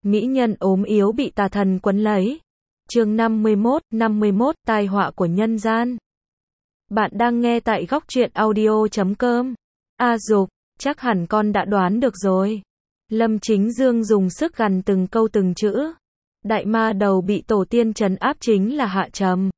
Mỹ nhân ốm yếu bị tà thần quấn lấy. Chương 51, tai họa của nhân gian. Bạn đang nghe tại góc truyện audio.com. Dục, chắc hẳn con đã đoán được rồi. Lâm Chính Dương dùng sức gằn từng câu từng chữ. Đại ma đầu bị tổ tiên trấn áp chính là Hạ Trầm.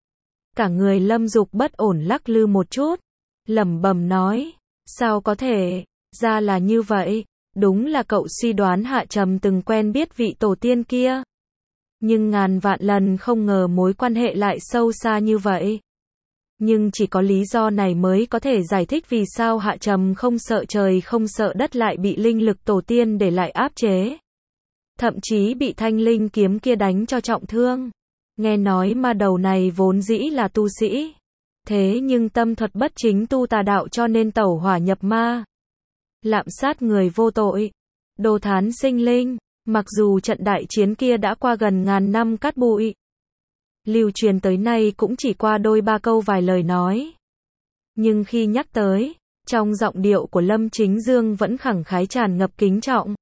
Cả người Lâm Dục bất ổn lắc lư một chút, lẩm bẩm nói, sao có thể, ra là như vậy, đúng là cậu suy đoán Hạ Trầm từng quen biết vị tổ tiên kia. Nhưng ngàn vạn lần không ngờ mối quan hệ lại sâu xa như vậy. Nhưng chỉ có lý do này mới có thể giải thích vì sao Hạ Trầm không sợ trời không sợ đất lại bị linh lực tổ tiên để lại áp chế. Thậm chí bị thanh linh kiếm kia đánh cho trọng thương. Nghe nói ma đầu này vốn dĩ là tu sĩ. Thế nhưng tâm thuật bất chính tu tà đạo cho nên tẩu hỏa nhập ma. Lạm sát người vô tội. Đồ thán sinh linh. Mặc dù trận đại chiến kia đã qua gần ngàn năm cát bụi. Lưu truyền tới nay cũng chỉ qua đôi ba câu vài lời nói. Nhưng khi nhắc tới, trong giọng điệu của Lâm Chính Dương vẫn khẳng khái tràn ngập kính trọng.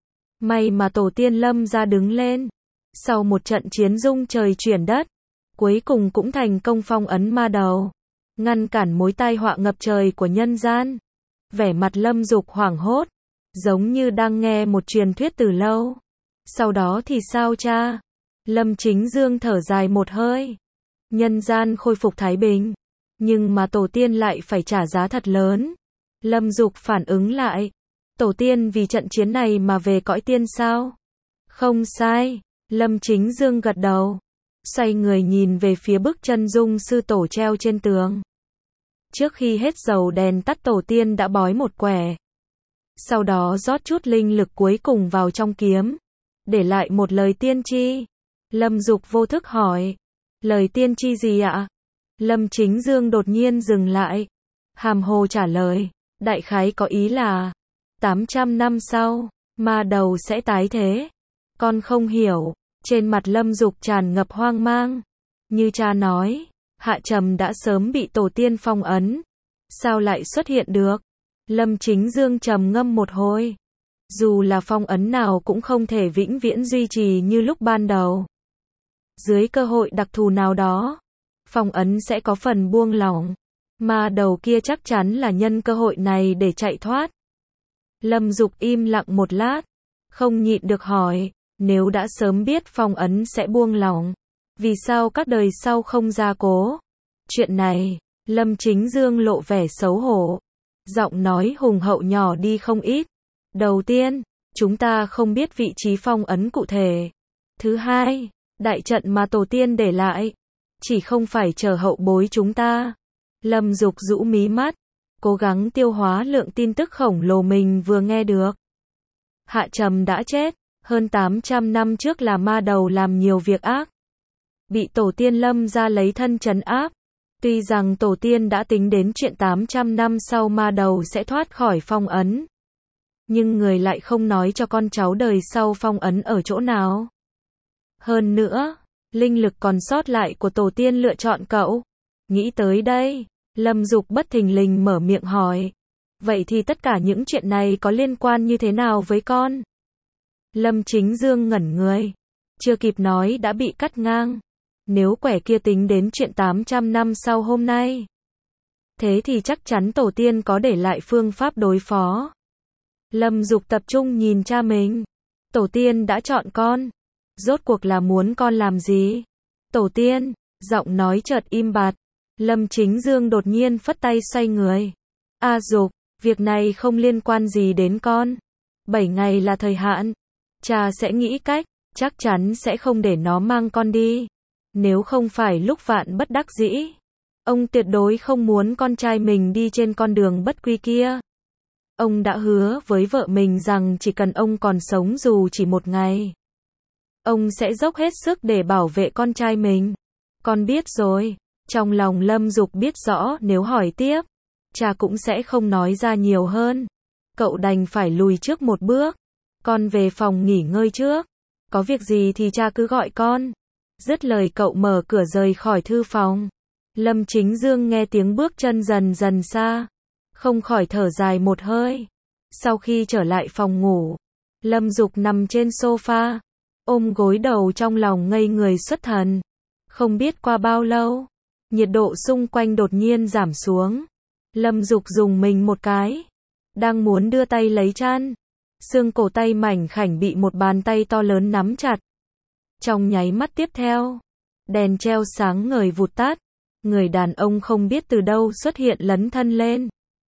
May mà tổ tiên Lâm ra đứng lên. Sau một trận chiến rung trời chuyển đất, cuối cùng cũng thành công phong ấn ma đầu, ngăn cản mối tai họa ngập trời của nhân gian. Vẻ mặt Lâm Dục hoảng hốt, giống như đang nghe một truyền thuyết từ lâu. Sau đó thì sao cha? Lâm Chính Dương thở dài một hơi. Nhân gian khôi phục thái bình, nhưng mà tổ tiên lại phải trả giá thật lớn. Lâm Dục phản ứng lại. Tổ tiên vì trận chiến này mà về cõi tiên sao? Không sai. Lâm Chính Dương gật đầu. Xoay người nhìn về phía bức chân dung sư tổ treo trên tường. Trước khi hết dầu đèn tắt tổ tiên đã bói một quẻ. Sau đó rót chút linh lực cuối cùng vào trong kiếm. Để lại một lời tiên tri. Lâm Dục vô thức hỏi. Lời tiên tri gì ạ? Lâm Chính Dương đột nhiên dừng lại. Hàm hồ trả lời. Đại khái có ý là 800 năm sau, ma đầu sẽ tái thế. Con không hiểu. Trên mặt Lâm Dục tràn ngập hoang mang. Như cha nói, Hạ Trầm đã sớm bị tổ tiên phong ấn. Sao lại xuất hiện được? Lâm Chính Dương trầm ngâm một hồi. Dù là phong ấn nào cũng không thể vĩnh viễn duy trì như lúc ban đầu. Dưới cơ hội đặc thù nào đó, phong ấn sẽ có phần buông lỏng. Ma đầu kia chắc chắn là nhân cơ hội này để chạy thoát. Lâm Dục im lặng một lát, không nhịn được hỏi. Nếu đã sớm biết phong ấn sẽ buông lỏng, vì sao các đời sau không gia cố? Chuyện này, Lâm Chính Dương lộ vẻ xấu hổ. Giọng nói hùng hậu nhỏ đi không ít. Đầu tiên, chúng ta không biết vị trí phong ấn cụ thể. Thứ hai, đại trận mà tổ tiên để lại, chỉ không phải chờ hậu bối chúng ta. Lâm Dục rũ mí mắt, cố gắng tiêu hóa lượng tin tức khổng lồ mình vừa nghe được. Hạ Trầm đã chết. Hơn 800 năm trước là ma đầu làm nhiều việc ác. Bị tổ tiên Lâm ra lấy thân trấn áp. Tuy rằng tổ tiên đã tính đến chuyện 800 năm sau ma đầu sẽ thoát khỏi phong ấn. Nhưng người lại không nói cho con cháu đời sau phong ấn ở chỗ nào. Hơn nữa, linh lực còn sót lại của tổ tiên lựa chọn cậu. Nghĩ tới đây, Lâm Dục bất thình lình mở miệng hỏi. Vậy thì tất cả những chuyện này có liên quan như thế nào với con? Lâm Chính Dương ngẩn người. Chưa kịp nói đã bị cắt ngang. Nếu quẻ kia tính đến chuyện 800 năm sau hôm nay, thế thì chắc chắn tổ tiên có để lại phương pháp đối phó. Lâm Dục tập trung nhìn cha mình. Tổ tiên đã chọn con. Rốt cuộc là muốn con làm gì? Tổ tiên, giọng nói chợt im bặt. Lâm Chính Dương đột nhiên phất tay xoay người. Dục, việc này không liên quan gì đến con. 7 ngày là thời hạn. Cha sẽ nghĩ cách, chắc chắn sẽ không để nó mang con đi. Nếu không phải lúc vạn bất đắc dĩ, ông tuyệt đối không muốn con trai mình đi trên con đường bất quy kia. Ông đã hứa với vợ mình rằng chỉ cần ông còn sống dù chỉ một ngày, ông sẽ dốc hết sức để bảo vệ con trai mình. Con biết rồi. Trong lòng Lâm Dục biết rõ nếu hỏi tiếp, cha cũng sẽ không nói ra nhiều hơn. Cậu đành phải lùi trước một bước. Con về phòng nghỉ ngơi trước. Có việc gì thì cha cứ gọi con. Dứt lời cậu mở cửa rời khỏi thư phòng. Lâm Chính Dương nghe tiếng bước chân dần dần xa. Không khỏi thở dài một hơi. Sau khi trở lại phòng ngủ, Lâm Dục nằm trên sofa, ôm gối đầu trong lòng ngây người xuất thần. Không biết qua bao lâu, nhiệt độ xung quanh đột nhiên giảm xuống. Lâm Dục dùng mình một cái, đang muốn đưa tay lấy chăn, xương cổ tay mảnh khảnh bị một bàn tay to lớn nắm chặt. Trong nháy mắt tiếp theo, đèn treo sáng ngời vụt tắt, người đàn ông không biết từ đâu xuất hiện lấn thân lên,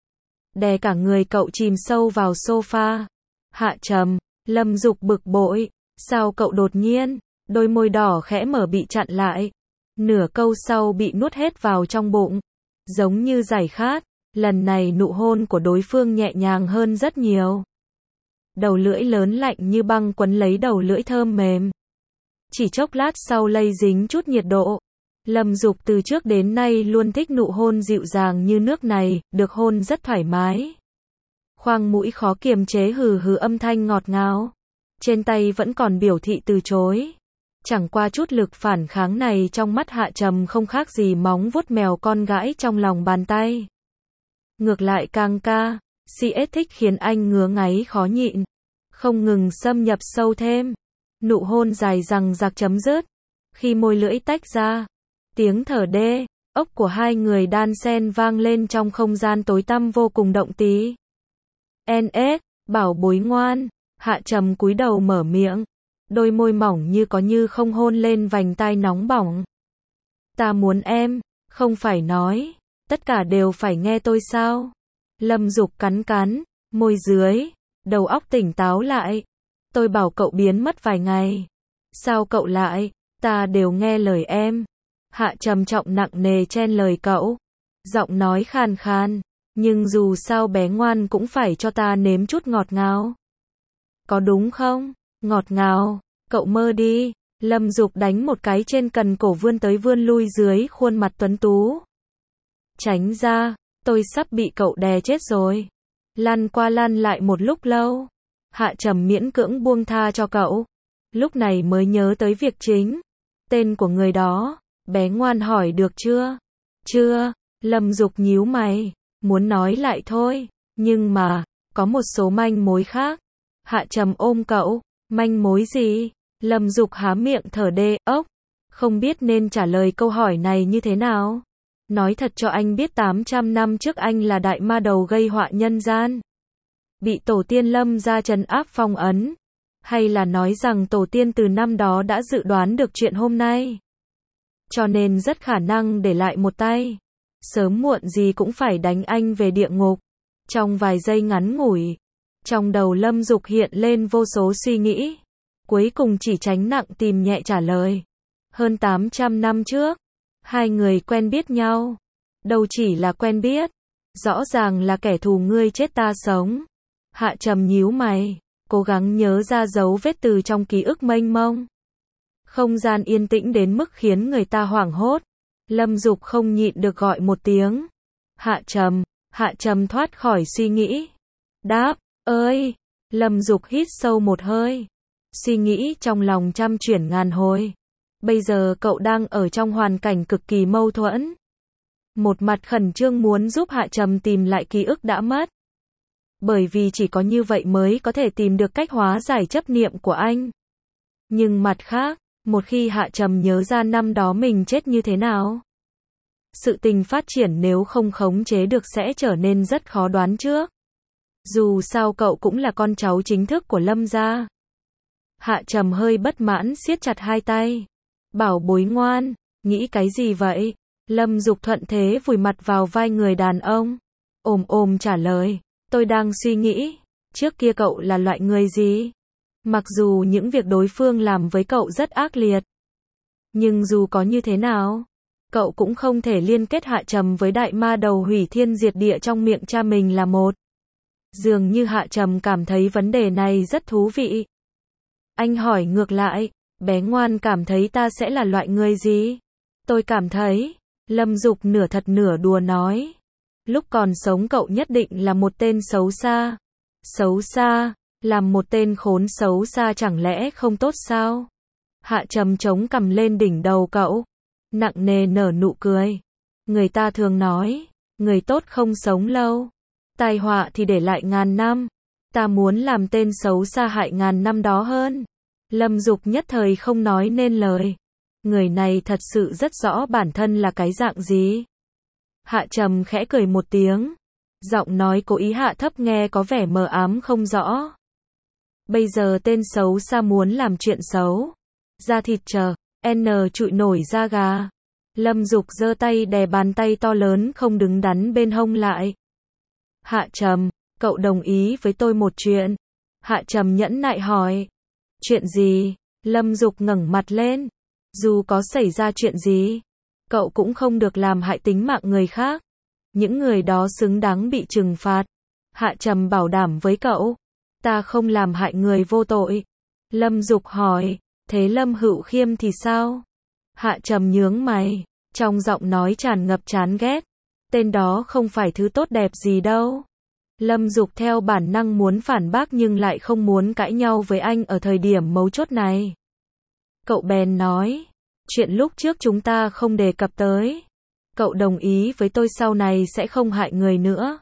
đè cả người cậu chìm sâu vào sofa. Hạ Trầm, Lâm Dục bực bội, sao cậu đột nhiên, đôi môi đỏ khẽ mở bị chặn lại, nửa câu sau bị nuốt hết vào trong bụng, giống như giải khát. Lần này nụ hôn của đối phương nhẹ nhàng hơn rất nhiều. Đầu lưỡi lớn lạnh như băng quấn lấy đầu lưỡi thơm mềm. Chỉ chốc lát sau lây dính chút nhiệt độ. Lâm Dục từ trước đến nay luôn thích nụ hôn dịu dàng như nước này, được hôn rất thoải mái. Khoang mũi khó kiềm chế hừ hừ âm thanh ngọt ngào. Trên tay vẫn còn biểu thị từ chối. Chẳng qua chút lực phản kháng này trong mắt Hạ Trầm không khác gì móng vuốt mèo con gãi trong lòng bàn tay. Ngược lại càng ca, CS thích khiến anh ngứa ngáy khó nhịn, không ngừng xâm nhập sâu thêm. Nụ hôn dài dằng dặc chấm dứt, khi môi lưỡi tách ra, tiếng thở đê, ốc của hai người đan xen vang lên trong không gian tối tăm vô cùng động tí. NS, bảo bối ngoan, Hạ Trầm cúi đầu mở miệng, đôi môi mỏng như có như không hôn lên vành tai nóng bỏng. Ta muốn em, không phải nói, tất cả đều phải nghe tôi sao? Lâm Dục cắn cắn, môi dưới, đầu óc tỉnh táo lại. Tôi bảo cậu biến mất vài ngày. Sao cậu lại, ta đều nghe lời em. Hạ Trầm trọng nặng nề chen lời cậu. Giọng nói khàn khàn, nhưng dù sao bé ngoan cũng phải cho ta nếm chút ngọt ngào. Có đúng không? Ngọt ngào, cậu mơ đi. Lâm Dục đánh một cái trên cần cổ vươn tới vươn lui dưới khuôn mặt tuấn tú. Tránh ra, tôi sắp bị cậu đè chết rồi. Lăn qua lăn lại một lúc lâu. Hạ Trầm miễn cưỡng buông tha cho cậu. Lúc này mới nhớ tới việc chính. Tên của người đó, bé ngoan hỏi được chưa? Chưa, Lâm Dục nhíu mày, muốn nói lại thôi. Nhưng mà, có một số manh mối khác. Hạ Trầm ôm cậu, manh mối gì? Lâm Dục há miệng thở đê, ốc. Không biết nên trả lời câu hỏi này như thế nào. Nói thật cho anh biết 800 năm trước anh là đại ma đầu gây họa nhân gian. Bị tổ tiên Lâm gia trấn áp phong ấn. Hay là nói rằng tổ tiên từ năm đó đã dự đoán được chuyện hôm nay. Cho nên rất khả năng để lại một tay. Sớm muộn gì cũng phải đánh anh về địa ngục. Trong vài giây ngắn ngủi, trong đầu Lâm Dục hiện lên vô số suy nghĩ. Cuối cùng chỉ tránh nặng tìm nhẹ trả lời. Hơn 800 năm trước, hai người quen biết nhau. Đâu chỉ là quen biết, rõ ràng là kẻ thù ngươi chết ta sống. Hạ Trầm nhíu mày, cố gắng nhớ ra dấu vết từ trong ký ức mênh mông. Không gian yên tĩnh đến mức khiến người ta hoảng hốt. Lâm Dục không nhịn được gọi một tiếng. Hạ Trầm thoát khỏi suy nghĩ. Đáp, ơi, Lâm Dục hít sâu một hơi. Suy nghĩ trong lòng trăm chuyển ngàn hồi. Bây giờ cậu đang ở trong hoàn cảnh cực kỳ mâu thuẫn. Một mặt khẩn trương muốn giúp Hạ Trầm tìm lại ký ức đã mất. Bởi vì chỉ có như vậy mới có thể tìm được cách hóa giải chấp niệm của anh. Nhưng mặt khác, một khi Hạ Trầm nhớ ra năm đó mình chết như thế nào, sự tình phát triển nếu không khống chế được sẽ trở nên rất khó đoán trước. Dù sao cậu cũng là con cháu chính thức của Lâm gia. Hạ Trầm hơi bất mãn siết chặt hai tay. Bảo bối ngoan, nghĩ cái gì vậy? Lâm Dục thuận thế vùi mặt vào vai người đàn ông. Ồm trả lời, tôi đang suy nghĩ, trước kia cậu là loại người gì? Mặc dù những việc đối phương làm với cậu rất ác liệt. Nhưng dù có như thế nào, cậu cũng không thể liên kết Hạ Trầm với đại ma đầu hủy thiên diệt địa trong miệng cha mình là một. Dường như Hạ Trầm cảm thấy vấn đề này rất thú vị. Anh hỏi ngược lại, bé ngoan cảm thấy ta sẽ là loại người gì? Tôi cảm thấy, Lâm Dục nửa thật nửa đùa nói. Lúc còn sống cậu nhất định là một tên xấu xa. Xấu xa, làm một tên khốn xấu xa chẳng lẽ không tốt sao? Hạ Trầm chống cằm lên đỉnh đầu cậu, nặng nề nở nụ cười. Người ta thường nói, người tốt không sống lâu, tai họa thì để lại ngàn năm. Ta muốn làm tên xấu xa hại ngàn năm đó hơn. Lâm Dục nhất thời không nói nên lời. Người này thật sự rất rõ bản thân là cái dạng gì. Hạ Trầm khẽ cười một tiếng. Giọng nói cố ý hạ thấp nghe có vẻ mờ ám không rõ. Bây giờ tên xấu xa muốn làm chuyện xấu. Da thịt chờ, N trụi nổi da gà. Lâm Dục giơ tay đè bàn tay to lớn không đứng đắn bên hông lại. Hạ Trầm, cậu đồng ý với tôi một chuyện. Hạ Trầm nhẫn nại hỏi. Chuyện gì? Lâm Dục ngẩng mặt lên. Dù có xảy ra chuyện gì, cậu cũng không được làm hại tính mạng người khác. Những người đó xứng đáng bị trừng phạt. Hạ Trầm bảo đảm với cậu. Ta không làm hại người vô tội. Lâm Dục hỏi. Thế Lâm Hữu Khiêm thì sao? Hạ Trầm nhướng mày. Trong giọng nói tràn ngập chán ghét. Tên đó không phải thứ tốt đẹp gì đâu. Lâm Dục theo bản năng muốn phản bác nhưng lại không muốn cãi nhau với anh ở thời điểm mấu chốt này. Cậu bèn nói. Chuyện lúc trước chúng ta không đề cập tới. Cậu đồng ý với tôi sau này sẽ không hại người nữa.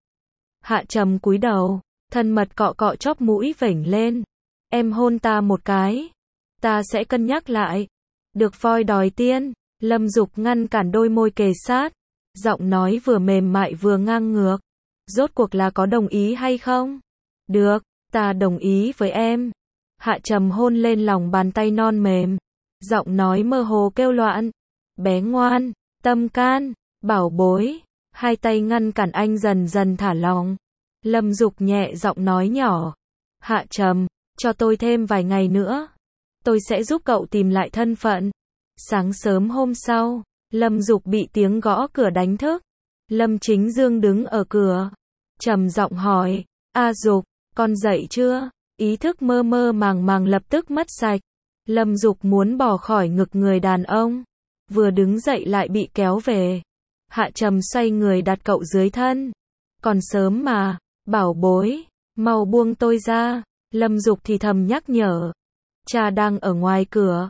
Hạ Trầm cúi đầu. Thân mật cọ cọ chóp mũi vểnh lên. Em hôn ta một cái. Ta sẽ cân nhắc lại. Được voi đòi tiên. Lâm Dục ngăn cản đôi môi kề sát. Giọng nói vừa mềm mại vừa ngang ngược. Rốt cuộc là có đồng ý hay không? Được, ta đồng ý với em. Hạ Trầm hôn lên lòng bàn tay non mềm. Giọng nói mơ hồ kêu loạn. Bé ngoan, tâm can, bảo bối. Hai tay ngăn cản anh dần dần thả lòng. Lâm Dục nhẹ giọng nói nhỏ. Hạ Trầm, cho tôi thêm vài ngày nữa. Tôi sẽ giúp cậu tìm lại thân phận. Sáng sớm hôm sau, Lâm Dục bị tiếng gõ cửa đánh thức. Lâm Chính Dương đứng ở cửa. Trầm giọng hỏi. A Dục, con dậy chưa? Ý thức mơ mơ màng màng lập tức mất sạch. Lâm Dục muốn bỏ khỏi ngực người đàn ông. Vừa đứng dậy lại bị kéo về. Hạ Trầm xoay người đặt cậu dưới thân. Còn sớm mà, bảo bối, mau buông tôi ra. Lâm Dục thì thầm nhắc nhở. Cha đang ở ngoài cửa.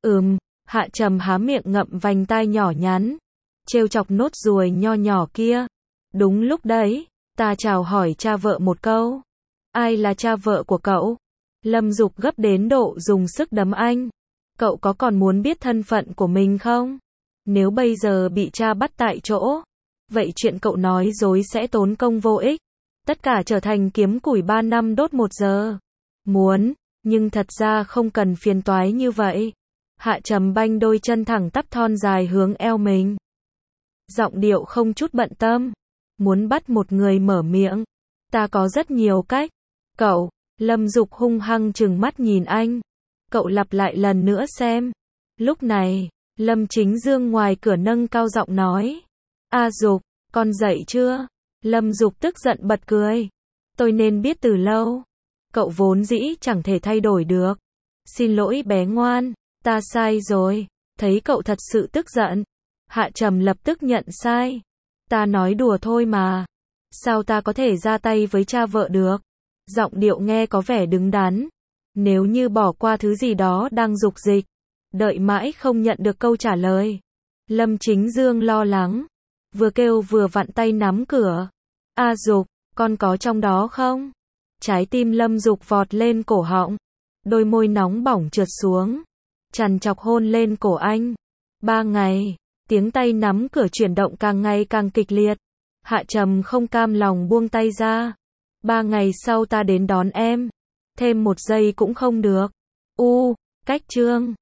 Hạ Trầm há miệng ngậm vành tai nhỏ nhắn. Trêu chọc nốt ruồi nho nhỏ kia. Đúng lúc đấy, ta chào hỏi cha vợ một câu. Ai là cha vợ của cậu? Lâm Dục gấp đến độ dùng sức đấm anh. Cậu có còn muốn biết thân phận của mình không? Nếu bây giờ bị cha bắt tại chỗ, vậy chuyện cậu nói dối sẽ tốn công vô ích. Tất cả trở thành kiếm củi 3 năm đốt 1 giờ. Muốn, nhưng thật ra không cần phiền toái như vậy. Hạ Trầm banh đôi chân thẳng tắp thon dài hướng eo mình. Giọng điệu không chút bận tâm. Muốn bắt một người mở miệng. Ta có rất nhiều cách. Cậu, Lâm Dục hung hăng trừng mắt nhìn anh. Cậu lặp lại lần nữa xem. Lúc này, Lâm Chính Dương ngoài cửa nâng cao giọng nói. A Dục, con dậy chưa? Lâm Dục tức giận bật cười. Tôi nên biết từ lâu. Cậu vốn dĩ chẳng thể thay đổi được. Xin lỗi bé ngoan, ta sai rồi. Thấy cậu thật sự tức giận. Hạ Trầm lập tức nhận sai. Ta nói đùa thôi mà. Sao ta có thể ra tay với cha vợ được? Giọng điệu nghe có vẻ đứng đắn. Nếu như bỏ qua thứ gì đó đang dục dịch. Đợi mãi không nhận được câu trả lời. Lâm Chính Dương lo lắng. Vừa kêu vừa vặn tay nắm cửa. A Dục, con có trong đó không? Trái tim Lâm Dục vọt lên cổ họng. Đôi môi nóng bỏng trượt xuống. Trằn trọc hôn lên cổ anh. 3 ngày. Tiếng tay nắm cửa chuyển động càng ngày càng kịch liệt. Hạ Trầm không cam lòng buông tay ra. 3 ngày sau ta đến đón em. Thêm 1 giây cũng không được. Cách chương